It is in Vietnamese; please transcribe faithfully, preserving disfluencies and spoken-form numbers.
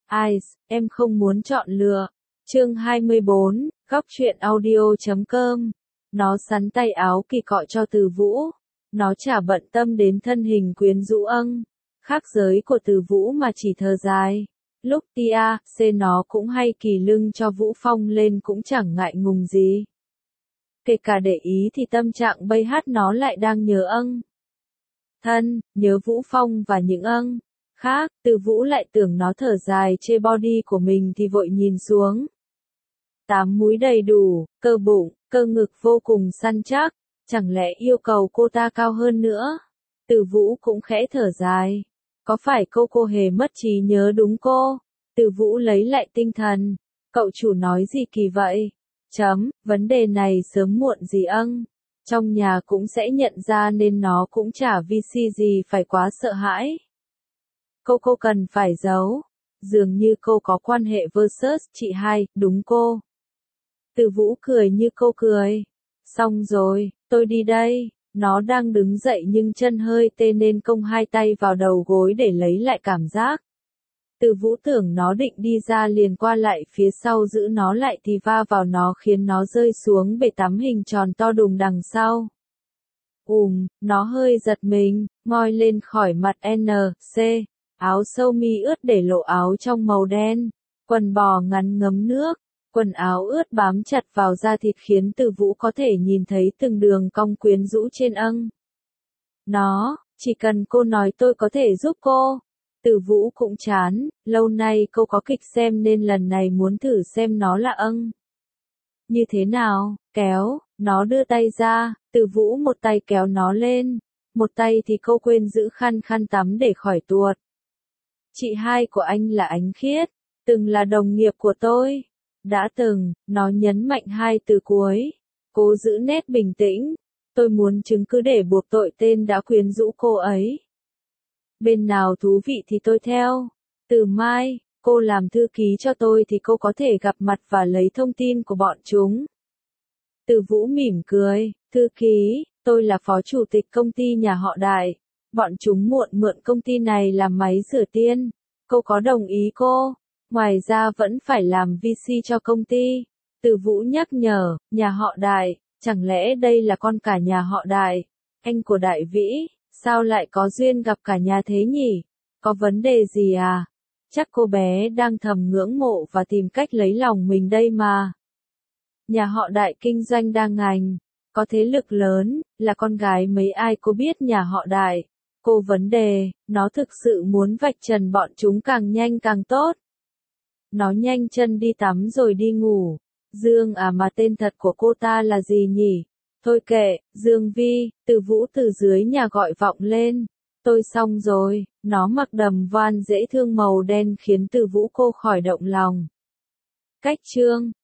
Ai, em không muốn chọn lựa. Chương hai mươi bốn, góc truyện audio chấm com. Nó sắn tay áo kỳ cọ cho Từ Vũ. Nó chả bận tâm đến thân hình quyến rũ âng. Khác giới của Từ Vũ mà chỉ thở dài. Lúc tia, xê nó cũng hay kỳ lưng cho Vũ Phong lên cũng chẳng ngại ngùng gì. Kể cả để ý thì tâm trạng bây hát nó lại đang nhớ âng. Thân, nhớ Vũ Phong và những âng. Khác, Từ Vũ lại tưởng nó thở dài chê body của mình thì vội nhìn xuống. Tám múi đầy đủ, cơ bụng, cơ ngực vô cùng săn chắc, chẳng lẽ yêu cầu cô ta cao hơn nữa? Từ Vũ cũng khẽ thở dài. Có phải cô cô hề mất trí nhớ đúng cô? Từ Vũ lấy lại tinh thần. Cậu chủ nói gì kỳ vậy? Chấm, vấn đề này sớm muộn gì âng. Trong nhà cũng sẽ nhận ra nên nó cũng chả vi si gì phải quá sợ hãi. Cô cô cần phải giấu. Dường như cô có quan hệ versus chị hai, đúng cô. Từ Vũ cười như cô cười. Xong rồi, tôi đi đây. Nó đang đứng dậy nhưng chân hơi tê nên cong hai tay vào đầu gối để lấy lại cảm giác. Từ Vũ tưởng nó định đi ra liền qua lại phía sau giữ nó lại thì va vào nó khiến nó rơi xuống bể tắm hình tròn to đùng đằng sau. Ùm, nó hơi giật mình, ngoi lên khỏi mặt en xê, áo sâu mi ướt để lộ áo trong màu đen, quần bò ngắn ngấm nước, quần áo ướt bám chặt vào da thịt khiến Từ Vũ có thể nhìn thấy từng đường cong quyến rũ trên âng. Nó, chỉ cần cô nói tôi có thể giúp cô. Từ Vũ cũng chán, lâu nay cô có kịch xem nên lần này muốn thử xem nó là âng. Như thế nào, kéo, nó đưa tay ra, Từ Vũ một tay kéo nó lên, một tay thì cô quên giữ khăn khăn tắm để khỏi tuột. Chị hai của anh là Ánh Khiết, từng là đồng nghiệp của tôi. Đã từng, nó nhấn mạnh hai từ cuối, cố giữ nét bình tĩnh, tôi muốn chứng cứ để buộc tội tên đã quyến rũ cô ấy. Bên nào thú vị thì tôi theo. Từ mai, cô làm thư ký cho tôi thì cô có thể gặp mặt và lấy thông tin của bọn chúng. Từ Vũ mỉm cười, thư ký, tôi là phó chủ tịch công ty nhà họ Đại. Bọn chúng muộn mượn công ty này làm máy rửa tiền. Cô có đồng ý cô? Ngoài ra vẫn phải làm vê xê cho công ty. Từ Vũ nhắc nhở, nhà họ Đại, chẳng lẽ đây là con cả nhà họ Đại? Anh của Đại Vĩ, sao lại có duyên gặp cả nhà thế nhỉ? Có vấn đề gì à? Chắc cô bé đang thầm ngưỡng mộ và tìm cách lấy lòng mình đây mà. Nhà họ Đại kinh doanh đa ngành, có thế lực lớn, là con gái mấy ai cô biết nhà họ Đại. Cô vấn đề, nó thực sự muốn vạch trần bọn chúng càng nhanh càng tốt. Nó nhanh chân đi tắm rồi đi ngủ. Dương à mà tên thật của cô ta là gì nhỉ? Thôi kệ, Dương Vi, Từ Vũ từ dưới nhà gọi vọng lên. Tôi xong rồi, nó mặc đầm voan dễ thương màu đen khiến Từ Vũ cô khỏi động lòng. Cách chương